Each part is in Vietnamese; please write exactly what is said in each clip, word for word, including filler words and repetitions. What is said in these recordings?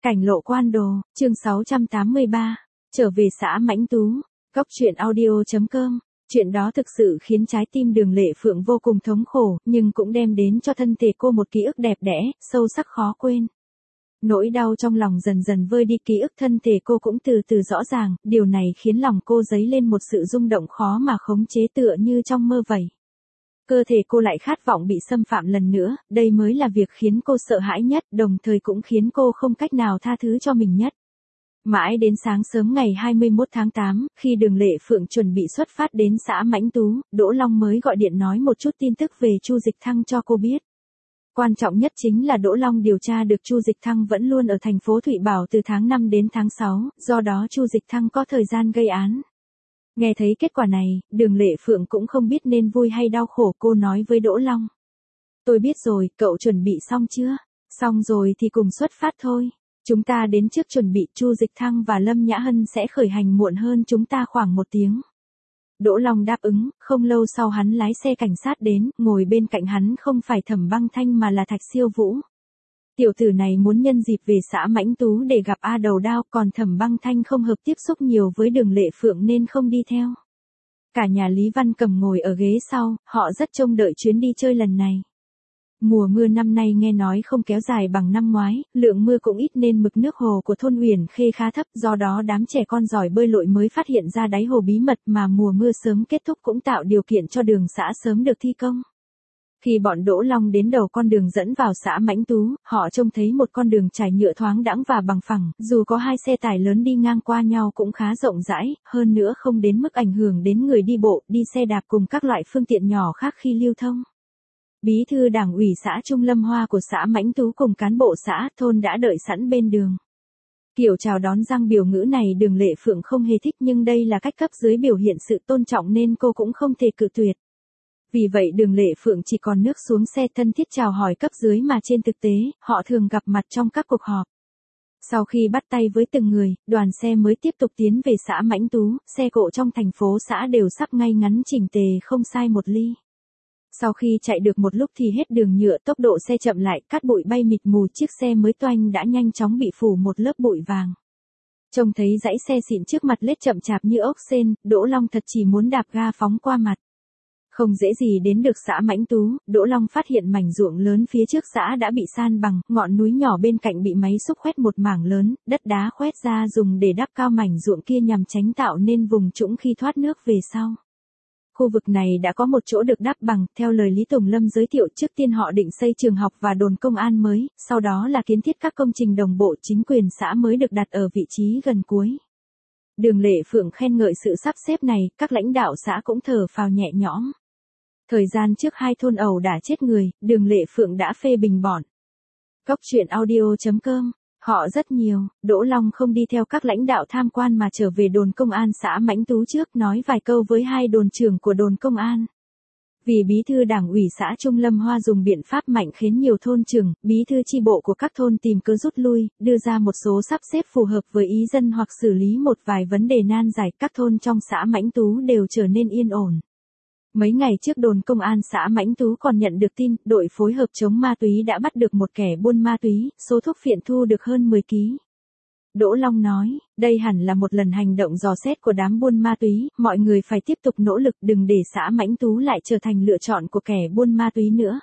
Cảnh lộ quan đồ, chương sáu trăm tám mươi ba, trở về xã Mãnh Tú, góc truyện audio chấm com. Chuyện đó thực sự khiến trái tim Đường Lệ Phượng vô cùng thống khổ, nhưng cũng đem đến cho thân thể cô một ký ức đẹp đẽ, sâu sắc khó quên. Nỗi đau trong lòng dần dần vơi đi, ký ức thân thể cô cũng từ từ rõ ràng, điều này khiến lòng cô dấy lên một sự rung động khó mà khống chế, tựa như trong mơ vậy. Cơ thể cô lại khát vọng bị xâm phạm lần nữa, đây mới là việc khiến cô sợ hãi nhất, đồng thời cũng khiến cô không cách nào tha thứ cho mình nhất. Mãi đến sáng sớm ngày hai mươi mốt tháng tám, khi Đường Lệ Phượng chuẩn bị xuất phát đến xã Mãnh Tú, Đỗ Long mới gọi điện nói một chút tin tức về Chu Dịch Thăng cho cô biết. Quan trọng nhất chính là Đỗ Long điều tra được Chu Dịch Thăng vẫn luôn ở thành phố Thụy Bảo từ tháng năm đến tháng sáu, do đó Chu Dịch Thăng có thời gian gây án. Nghe thấy kết quả này, Đường Lệ Phượng cũng không biết nên vui hay đau khổ, cô nói với Đỗ Long. Tôi biết rồi, cậu chuẩn bị xong chưa? Xong rồi thì cùng xuất phát thôi. Chúng ta đến trước chuẩn bị, Chu Dịch Thăng và Lâm Nhã Hân sẽ khởi hành muộn hơn chúng ta khoảng một tiếng. Đỗ Long đáp ứng, không lâu sau hắn lái xe cảnh sát đến, ngồi bên cạnh hắn không phải Thẩm Băng Thanh mà là Thạch Siêu Vũ. Tiểu tử này muốn nhân dịp về xã Mãnh Tú để gặp A Đầu Đao, còn Thẩm Băng Thanh không hợp tiếp xúc nhiều với Đường Lệ Phượng nên không đi theo. Cả nhà Lý Văn Cầm ngồi ở ghế sau, họ rất trông đợi chuyến đi chơi lần này. Mùa mưa năm nay nghe nói không kéo dài bằng năm ngoái, lượng mưa cũng ít nên mực nước hồ của thôn Uyển Khê khá thấp, do đó đám trẻ con giỏi bơi lội mới phát hiện ra đáy hồ bí mật, mà mùa mưa sớm kết thúc cũng tạo điều kiện cho đường xã sớm được thi công. Khi bọn Đỗ Long đến đầu con đường dẫn vào xã Mãnh Tú, họ trông thấy một con đường trải nhựa thoáng đãng và bằng phẳng, dù có hai xe tải lớn đi ngang qua nhau cũng khá rộng rãi, hơn nữa không đến mức ảnh hưởng đến người đi bộ, đi xe đạp cùng các loại phương tiện nhỏ khác khi lưu thông. Bí thư đảng ủy xã Trung Lâm Hoa của xã Mãnh Tú cùng cán bộ xã, thôn đã đợi sẵn bên đường. Kiểu chào đón răng biểu ngữ này Đường Lệ Phượng không hề thích, nhưng đây là cách cấp dưới biểu hiện sự tôn trọng nên cô cũng không thể cự tuyệt. Vì vậy Đường Lệ Phượng chỉ còn nước xuống xe thân thiết chào hỏi cấp dưới mà trên thực tế, họ thường gặp mặt trong các cuộc họp. Sau khi bắt tay với từng người, đoàn xe mới tiếp tục tiến về xã Mãnh Tú, xe cộ trong thành phố xã đều sắp ngay ngắn chỉnh tề không sai một ly. Sau khi chạy được một lúc thì hết đường nhựa, tốc độ xe chậm lại, cát bụi bay mịt mù, chiếc xe mới toanh đã nhanh chóng bị phủ một lớp bụi vàng. Trông thấy dãy xe xịn trước mặt lết chậm chạp như ốc sên, Đỗ Long thật chỉ muốn đạp ga phóng qua mặt. Không dễ gì đến được xã Mãnh Tú, Đỗ Long phát hiện mảnh ruộng lớn phía trước xã đã bị san bằng, ngọn núi nhỏ bên cạnh bị máy xúc khoét một mảng lớn, đất đá khoét ra dùng để đắp cao mảnh ruộng kia nhằm tránh tạo nên vùng trũng khi thoát nước về sau. Khu vực này đã có một chỗ được đắp bằng, theo lời Lý Tùng Lâm giới thiệu, trước tiên họ định xây trường học và đồn công an mới, sau đó là kiến thiết các công trình đồng bộ, chính quyền xã mới được đặt ở vị trí gần cuối. Đường Lệ Phượng khen ngợi sự sắp xếp này, các lãnh đạo xã cũng thở phào nhẹ nhõm. Thời gian trước hai thôn ẩu đả chết người, Đường Lệ Phượng đã phê bình bọn. Góc truyện audio chấm com. Họ rất nhiều, Đỗ Long không đi theo các lãnh đạo tham quan mà trở về đồn công an xã Mãnh Tú trước, nói vài câu với hai đồn trưởng của đồn công an. Vì bí thư đảng ủy xã Trung Lâm Hoa dùng biện pháp mạnh khiến nhiều thôn trưởng, bí thư chi bộ của các thôn tìm cớ rút lui, đưa ra một số sắp xếp phù hợp với ý dân hoặc xử lý một vài vấn đề nan giải, các thôn trong xã Mãnh Tú đều trở nên yên ổn. Mấy ngày trước đồn công an xã Mãnh Tú còn nhận được tin, đội phối hợp chống ma túy đã bắt được một kẻ buôn ma túy, số thuốc phiện thu được hơn mười ki lô gam. Đỗ Long nói, đây hẳn là một lần hành động dò xét của đám buôn ma túy, mọi người phải tiếp tục nỗ lực đừng để xã Mãnh Tú lại trở thành lựa chọn của kẻ buôn ma túy nữa.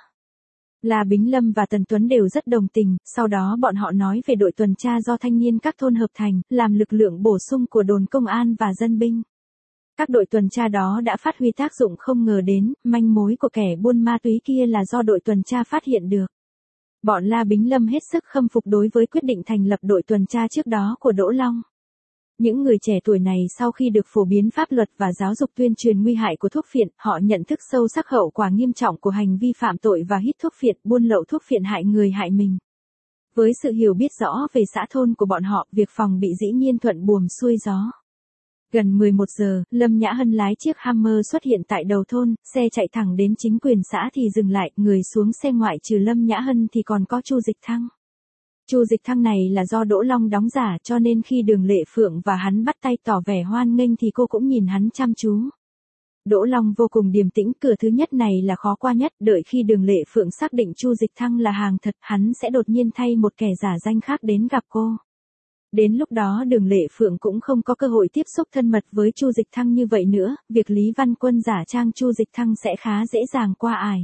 La Bính Lâm và Tần Tuấn đều rất đồng tình, sau đó bọn họ nói về đội tuần tra do thanh niên các thôn hợp thành, làm lực lượng bổ sung của đồn công an và dân binh. Các đội tuần tra đó đã phát huy tác dụng không ngờ đến, manh mối của kẻ buôn ma túy kia là do đội tuần tra phát hiện được. Bọn La Bính Lâm hết sức khâm phục đối với quyết định thành lập đội tuần tra trước đó của Đỗ Long. Những người trẻ tuổi này sau khi được phổ biến pháp luật và giáo dục tuyên truyền nguy hại của thuốc phiện, họ nhận thức sâu sắc hậu quả nghiêm trọng của hành vi phạm tội và hít thuốc phiện, buôn lậu thuốc phiện hại người hại mình. Với sự hiểu biết rõ về xã thôn của bọn họ, việc phòng bị dĩ nhiên thuận buồm xuôi gió. Gần mười một giờ, Lâm Nhã Hân lái chiếc Hammer xuất hiện tại đầu thôn, xe chạy thẳng đến chính quyền xã thì dừng lại, người xuống xe ngoại trừ Lâm Nhã Hân thì còn có Chu Dịch Thăng. Chu Dịch Thăng này là do Đỗ Long đóng giả cho nên khi Đường Lệ Phượng và hắn bắt tay tỏ vẻ hoan nghênh thì cô cũng nhìn hắn chăm chú. Đỗ Long vô cùng điềm tĩnh, cửa thứ nhất này là khó qua nhất, đợi khi Đường Lệ Phượng xác định Chu Dịch Thăng là hàng thật, hắn sẽ đột nhiên thay một kẻ giả danh khác đến gặp cô. Đến lúc đó Đường Lệ Phượng cũng không có cơ hội tiếp xúc thân mật với Chu Dịch Thăng như vậy nữa, việc Lý Văn Quân giả trang Chu Dịch Thăng sẽ khá dễ dàng qua ải.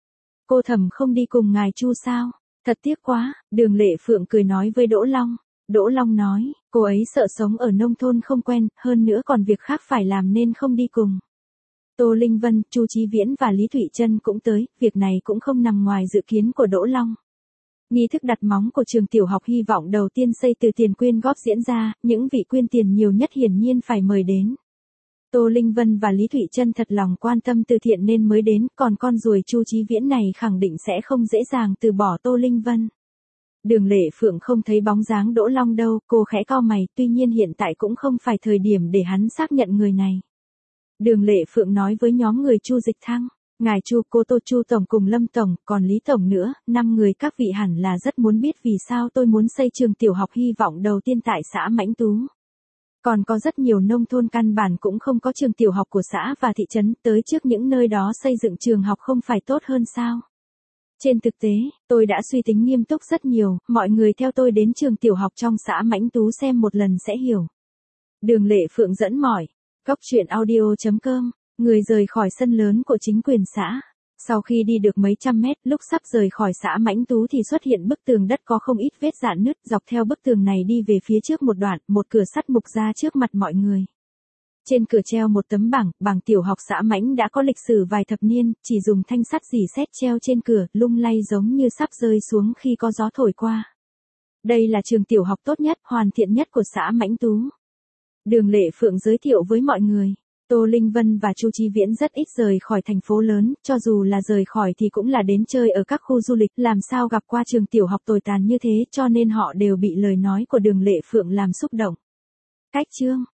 Cô Thẩm không đi cùng ngài Chu sao? Thật tiếc quá, Đường Lệ Phượng cười nói với Đỗ Long. Đỗ Long nói, cô ấy sợ sống ở nông thôn không quen, hơn nữa còn việc khác phải làm nên không đi cùng. Tô Linh Vân, Chu Chí Viễn và Lý Thụy Trân cũng tới, việc này cũng không nằm ngoài dự kiến của Đỗ Long. Nghi thức đặt móng của trường tiểu học hy vọng đầu tiên xây từ tiền quyên góp diễn ra, những vị quyên tiền nhiều nhất hiển nhiên phải mời đến. Tô Linh Vân và Lý Thụy Trân thật lòng quan tâm từ thiện nên mới đến, còn con ruồi Chu Chí Viễn này khẳng định sẽ không dễ dàng từ bỏ Tô Linh Vân. Đường Lệ Phượng không thấy bóng dáng Đỗ Long đâu, cô khẽ cau mày, tuy nhiên hiện tại cũng không phải thời điểm để hắn xác nhận người này. Đường Lệ Phượng nói với nhóm người Chu Dịch Thăng, ngài Chu, cô Tô Chu Tổng cùng Lâm Tổng, còn Lý Tổng nữa, năm người các vị hẳn là rất muốn biết vì sao tôi muốn xây trường tiểu học hy vọng đầu tiên tại xã Mãnh Tú. Còn có rất nhiều nông thôn căn bản cũng không có trường tiểu học của xã và thị trấn, tới trước những nơi đó xây dựng trường học không phải tốt hơn sao? Trên thực tế, tôi đã suy tính nghiêm túc rất nhiều, mọi người theo tôi đến trường tiểu học trong xã Mãnh Tú xem một lần sẽ hiểu. Đường Lệ Phượng dẫn mỏi. Góc truyện audio chấm com, người rời khỏi sân lớn của chính quyền xã. Sau khi đi được mấy trăm mét, lúc sắp rời khỏi xã Mãnh Tú thì xuất hiện bức tường đất có không ít vết rạn nứt, dọc theo bức tường này đi về phía trước một đoạn, một cửa sắt mục ra trước mặt mọi người. Trên cửa treo một tấm bảng, bảng tiểu học xã Mãnh đã có lịch sử vài thập niên, chỉ dùng thanh sắt rỉ sét treo trên cửa, lung lay giống như sắp rơi xuống khi có gió thổi qua. Đây là trường tiểu học tốt nhất, hoàn thiện nhất của xã Mãnh Tú. Đường Lệ Phượng giới thiệu với mọi người. Tô Linh Vân và Chu Chí Viễn rất ít rời khỏi thành phố lớn, cho dù là rời khỏi thì cũng là đến chơi ở các khu du lịch, làm sao gặp qua trường tiểu học tồi tàn như thế, cho nên họ đều bị lời nói của Đường Lệ Phượng làm xúc động. Cách chương